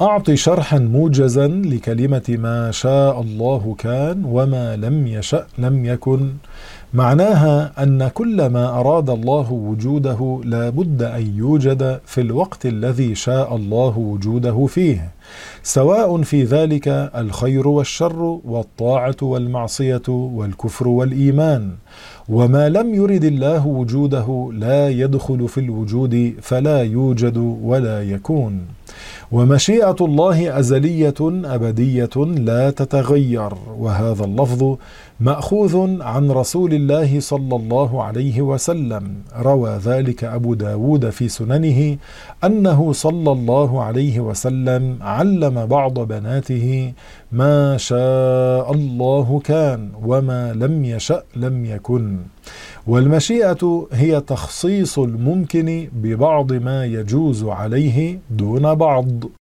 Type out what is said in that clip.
أعط شرحا موجزا لكلمة ما شاء الله كان وما لم يشأ لم يكن. معناها أن كل ما أراد الله وجوده لا بد أن يوجد في الوقت الذي شاء الله وجوده فيه، سواء في ذلك الخير والشر والطاعة والمعصية والكفر والإيمان. وما لم يرد الله وجوده لا يدخل في الوجود فلا يوجد ولا يكون. ومشيئة الله أزلية أبدية لا تتغير، وهذا اللفظ مأخوذ عن رسول الله صلى الله عليه وسلم. روى ذلك أبو داود في سننه أنه صلى الله عليه وسلم علم بعض بناته ما شاء الله كان وما لم يشأ لم يكن. والمشيئة هي تخصيص الممكن ببعض ما يجوز عليه دون بعض.